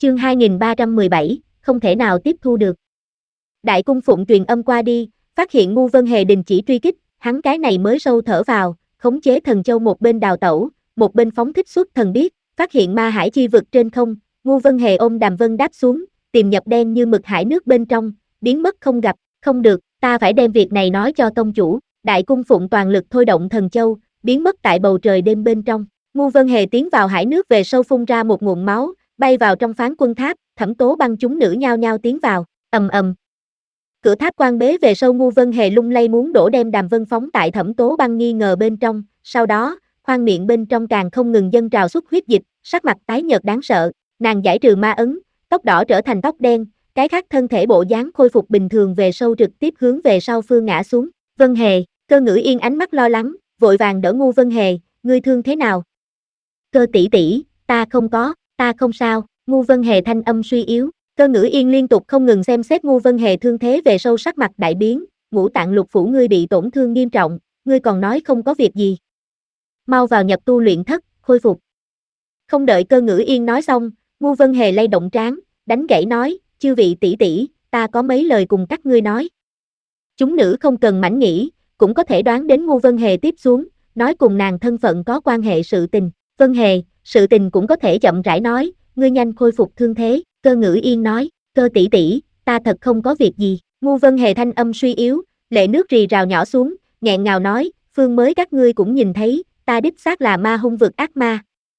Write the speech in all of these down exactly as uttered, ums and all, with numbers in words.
Chương hai nghìn ba trăm mười bảy, không thể nào tiếp thu được. Đại cung phụng truyền âm qua đi, phát hiện Ngu Vân Hề đình chỉ truy kích, hắn cái này mới sâu thở vào, khống chế thần châu một bên đào tẩu, một bên phóng thích xuất thần biết, phát hiện ma hải chi vực trên không, Ngu Vân Hề ôm Đàm Vân đáp xuống, tìm nhập đen như mực hải nước bên trong, biến mất không gặp, không được, ta phải đem việc này nói cho tông chủ. Đại cung phụng toàn lực thôi động thần châu, biến mất tại bầu trời đêm bên trong. Ngu Vân Hề tiến vào hải nước về sâu phun ra một nguồn máu, bay vào trong phán quân tháp, Thẩm Tố Băng chúng nữ nhao nhao tiến vào, ầm ầm. Cửa tháp quan bế về sâu, Ngu Vân Hề lung lay muốn đổ đem Đàm Vân phóng tại Thẩm Tố Băng nghi ngờ bên trong, sau đó, khoang miệng bên trong càng không ngừng dâng trào xuất huyết dịch, sắc mặt tái nhợt đáng sợ, nàng giải trừ ma ấn, tóc đỏ trở thành tóc đen, cái khác thân thể bộ dáng khôi phục bình thường về sâu trực tiếp hướng về sau phương ngã xuống. Vân Hề, Cơ Ngữ Yên ánh mắt lo lắng, vội vàng đỡ Ngu Vân Hề, ngươi thương thế nào? Cơ tỷ tỷ, ta không có, ta không sao. Ngu Vân Hề thanh âm suy yếu. Cơ Ngữ Yên liên tục không ngừng xem xét Ngu Vân Hề thương thế về sâu, sắc mặt đại biến, ngũ tạng lục phủ ngươi bị tổn thương nghiêm trọng, ngươi còn nói không có việc gì. Mau vào nhập tu luyện thất, khôi phục. Không đợi Cơ Ngữ Yên nói xong, Ngu Vân Hề lay động trán, đánh gãy nói, chư vị tỷ tỷ, ta có mấy lời cùng các ngươi nói. Chúng nữ không cần mảnh nghĩ, cũng có thể đoán đến Ngu Vân Hề tiếp xuống, nói cùng nàng thân phận có quan hệ sự tình. Vân Hề, sự tình cũng có thể chậm rãi nói, ngươi nhanh khôi phục thương thế. Cơ Ngữ Yên nói, Cơ tỷ tỷ, ta thật không có việc gì. Ngu Vân Hề thanh âm suy yếu, lệ nước rì rào nhỏ xuống, nghẹn ngào nói, phương mới các ngươi cũng nhìn thấy, ta đích xác là ma hung vực ác ma.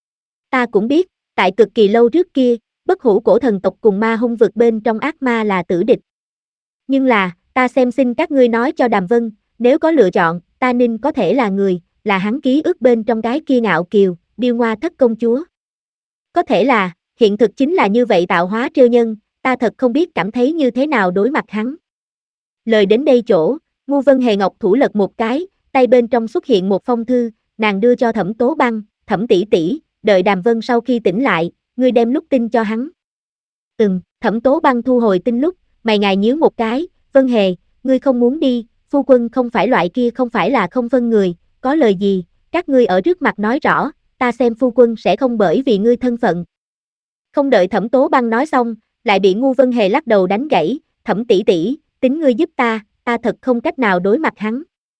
Ta cũng biết, tại cực kỳ lâu trước kia, bất hủ cổ thần tộc cùng ma hung vực bên trong ác ma là tử địch. Nhưng là, ta xem xin các ngươi nói cho Đàm Vân, nếu có lựa chọn, ta ninh có thể là người, là hắn ký ức bên trong cái kia ngạo kiều, điêu ngoa thất công chúa. Có thể là, hiện thực chính là như vậy tạo hóa trêu nhân, ta thật không biết cảm thấy như thế nào đối mặt hắn. Lời đến đây chỗ, Ngu Vân Hề ngọc thủ lật một cái, tay bên trong xuất hiện một phong thư, nàng đưa cho Thẩm Tố Băng, Thẩm tỷ tỷ, đợi Đàm Vân sau khi tỉnh lại, ngươi đem lúc tin cho hắn. Ừm, Thẩm Tố Băng thu hồi tin lúc, mày ngài nhíu một cái, Vân Hề, ngươi không muốn đi, phu quân không phải loại kia không phải là không phân người, có lời gì, các ngươi ở trước mặt nói rõ, ta xem phu quân sẽ không bởi vì ngươi thân phận. Không đợi Thẩm Tố Băng nói xong, lại bị Ngu Vân Hề lắc đầu đánh gãy, Thẩm tỷ tỷ, tính ngươi giúp ta, ta thật không cách nào đối mặt hắn.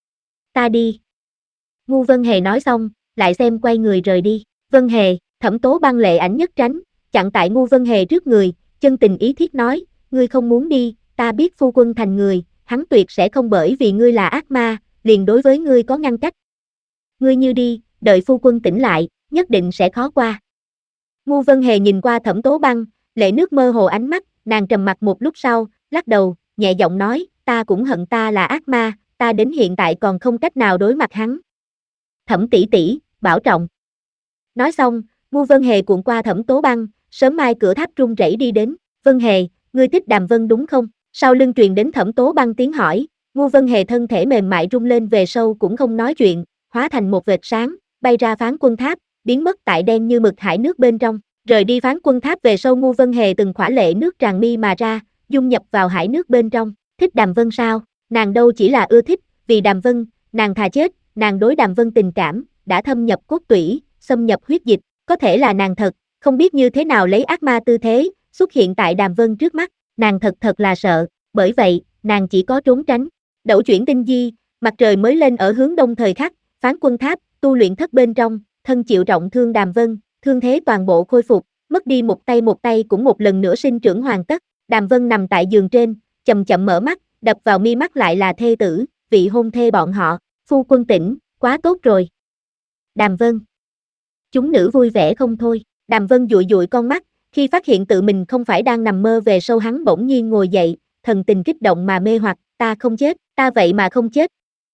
Ta đi. Ngu Vân Hề nói xong, lại xem quay người rời đi. Vân Hề, Thẩm Tố Băng lệ ảnh nhất tránh, chặn tại Ngu Vân Hề trước người, chân tình ý thiết nói, ngươi không muốn đi, ta biết phu quân thành người, hắn tuyệt sẽ không bởi vì ngươi là ác ma, liền đối với ngươi có ngăn cách. Ngươi như đi, đợi phu quân tỉnh lại, nhất định sẽ khó qua. Ngu Vân Hề nhìn qua Thẩm Tố Băng, lệ nước mơ hồ ánh mắt, nàng trầm mặc một lúc sau, lắc đầu, nhẹ giọng nói, ta cũng hận ta là ác ma, ta đến hiện tại còn không cách nào đối mặt hắn. Thẩm tỷ tỷ, bảo trọng. Nói xong, Ngu Vân Hề cuộn qua Thẩm Tố Băng, sớm mai cửa tháp rung rẩy đi đến, Vân Hề, ngươi thích Đàm Vân đúng không? Sau lưng truyền đến Thẩm Tố Băng tiếng hỏi, Ngu Vân Hề thân thể mềm mại rung lên về sâu cũng không nói chuyện, hóa thành một vệt sáng, bay ra phán quân tháp, biến mất tại đen như mực hải nước bên trong. Rời đi phán quân tháp về sâu, Ngu Vân Hề từng khỏa lệ nước tràn mi mà ra, dung nhập vào hải nước bên trong. Thích Đàm Vân sao? Nàng đâu chỉ là ưa thích, vì Đàm Vân, nàng thà chết, nàng đối Đàm Vân tình cảm đã thâm nhập cốt tủy, xâm nhập huyết dịch, có thể là nàng thật, không biết như thế nào lấy ác ma tư thế, xuất hiện tại Đàm Vân trước mắt, nàng thật thật là sợ, bởi vậy, nàng chỉ có trốn tránh. Đẩu chuyển tinh di, mặt trời mới lên ở hướng đông thời khắc, phán quân tháp, tu luyện thất bên trong, thân chịu trọng thương Đàm Vân, thương thế toàn bộ khôi phục, mất đi một tay một tay cũng một lần nữa sinh trưởng hoàn tất. Đàm Vân nằm tại giường trên, chậm chậm mở mắt, đập vào mi mắt lại là thê tử, vị hôn thê bọn họ, phu quân tỉnh, quá tốt rồi. Đàm Vân. Chúng nữ vui vẻ không thôi, Đàm Vân dụi dụi con mắt, khi phát hiện tự mình không phải đang nằm mơ về sâu, hắn bỗng nhiên ngồi dậy, thần tình kích động mà mê hoặc, ta không chết, ta vậy mà không chết.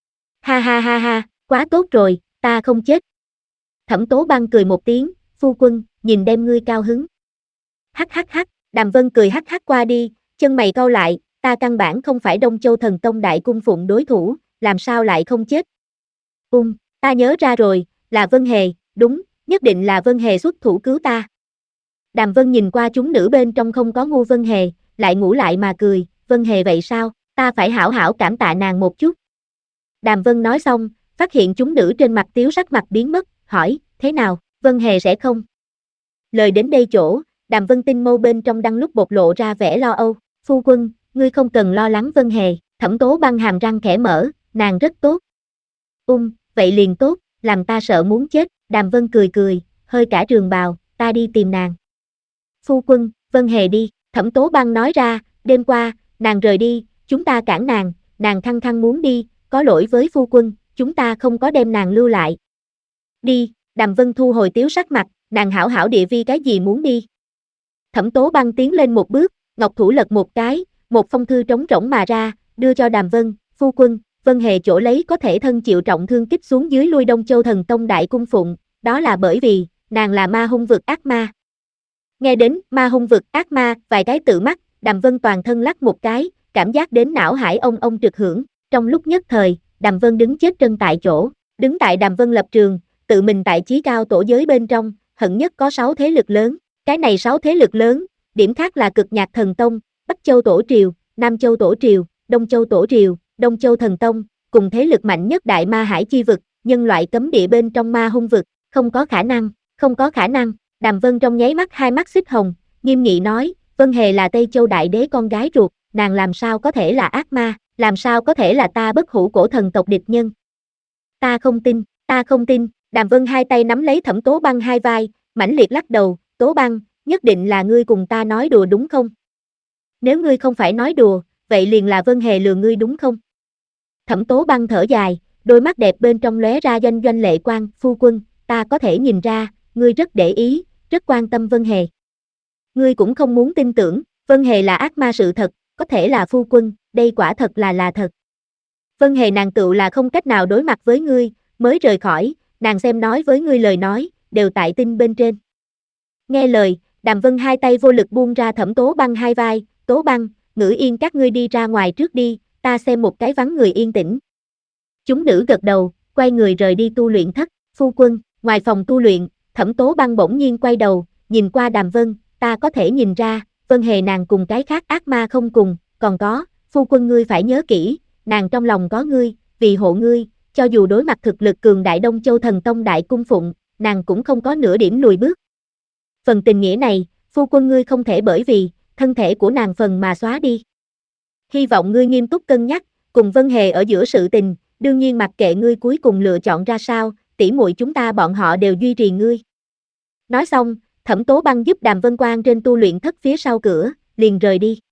Ha ha ha ha, quá tốt rồi, ta không chết. Thẩm Tố Băng cười một tiếng, phu quân, nhìn đem ngươi cao hứng. Hắc hắc hắc, Đàm Vân cười hắc hắc qua đi, chân mày cau lại, ta căn bản không phải Đông Châu Thần Tông đại cung phụng đối thủ, làm sao lại không chết. Ung, ta nhớ ra rồi, là Vân Hề, đúng, nhất định là Vân Hề xuất thủ cứu ta. Đàm Vân nhìn qua chúng nữ bên trong không có Ngu Vân Hề, lại ngủ lại mà cười, Vân Hề vậy sao, ta phải hảo hảo cảm tạ nàng một chút. Đàm Vân nói xong, phát hiện chúng nữ trên mặt tiếu sắc mặt biến mất, hỏi, thế nào, Vân Hề sẽ không? Lời đến đây chỗ, Đàm Vân tinh mâu bên trong đang lúc bộc lộ ra vẻ lo âu. Phu quân, ngươi không cần lo lắng Vân Hề. Thẩm Tố Băng hàm răng khẽ mở, nàng rất tốt. Ung, vậy liền tốt, làm ta sợ muốn chết. Đàm Vân cười cười, hơi cả trường bào, ta đi tìm nàng. Phu quân, Vân Hề đi. Thẩm Tố Băng nói ra, đêm qua, nàng rời đi, chúng ta cản nàng, nàng khăng khăng muốn đi, có lỗi với phu quân, chúng ta không có đem nàng lưu lại. Đi, Đàm Vân thu hồi tiếu sắc mặt, nàng hảo hảo địa vi cái gì muốn đi. Thẩm Tố Băng tiến lên một bước, ngọc thủ lật một cái, một phong thư trống rỗng mà ra, đưa cho Đàm Vân, phu quân, Vân Hề chỗ lấy có thể thân chịu trọng thương kích xuống dưới lui Đông Châu Thần Tông Đại Cung Phụng, đó là bởi vì, nàng là ma hung vực ác ma. Nghe đến ma hung vực ác ma, vài cái tự mắt, Đàm Vân toàn thân lắc một cái, cảm giác đến não hải ông ông trực hưởng, trong lúc nhất thời, Đàm Vân đứng chết chân tại chỗ, đứng tại Đàm Vân lập trường, tự mình tại chí cao tổ giới bên trong, hận nhất có sáu thế lực lớn, cái này sáu thế lực lớn, điểm khác là Cực Nhạc Thần Tông, Bắc Châu Tổ Triều, Nam Châu Tổ Triều, Đông Châu Tổ Triều, Đông Châu Thần Tông, cùng thế lực mạnh nhất Đại Ma Hải chi vực, nhân loại cấm địa bên trong ma hung vực, không có khả năng, không có khả năng. Đàm Vân trong nháy mắt hai mắt xích hồng, nghiêm nghị nói, Vân Hề là Tây Châu Đại Đế con gái ruột, nàng làm sao có thể là ác ma, làm sao có thể là ta bất hủ cổ thần tộc địch nhân. Ta không tin, ta không tin. Đàm Vân hai tay nắm lấy Thẩm Tố Băng hai vai, mãnh liệt lắc đầu, Tố Băng, nhất định là ngươi cùng ta nói đùa đúng không? Nếu ngươi không phải nói đùa, vậy liền là Vân Hề lừa ngươi đúng không? Thẩm Tố Băng thở dài, đôi mắt đẹp bên trong lóe ra doanh doanh lệ quang, phu quân, ta có thể nhìn ra, ngươi rất để ý, rất quan tâm Vân Hề. Ngươi cũng không muốn tin tưởng, Vân Hề là ác ma sự thật, có thể là phu quân, đây quả thật là là thật. Vân Hề nàng tựu là không cách nào đối mặt với ngươi, mới rời khỏi, nàng xem nói với ngươi lời nói, đều tại tin bên trên. Nghe lời, Đàm Vân hai tay vô lực buông ra Thẩm Tố Băng hai vai, Tố Băng, Ngữ Yên các ngươi đi ra ngoài trước đi, ta xem một cái vắng người yên tĩnh. Chúng nữ gật đầu, quay người rời đi tu luyện thất, phu quân, ngoài phòng tu luyện, Thẩm Tố Băng bỗng nhiên quay đầu, nhìn qua Đàm Vân, ta có thể nhìn ra, Vân Hề nàng cùng cái khác ác ma không cùng, còn có, phu quân ngươi phải nhớ kỹ, nàng trong lòng có ngươi, vì hộ ngươi, cho dù đối mặt thực lực cường đại Đông Châu Thần Tông Đại Cung Phụng, nàng cũng không có nửa điểm lùi bước. Phần tình nghĩa này, phu quân ngươi không thể bởi vì, thân thể của nàng phần mà xóa đi. Hy vọng ngươi nghiêm túc cân nhắc, cùng Vân Hề ở giữa sự tình, đương nhiên mặc kệ ngươi cuối cùng lựa chọn ra sao, tỉ muội chúng ta bọn họ đều duy trì ngươi. Nói xong, Thẩm Tố Băng giúp Đàm Vân Quan trên tu luyện thất phía sau cửa, liền rời đi.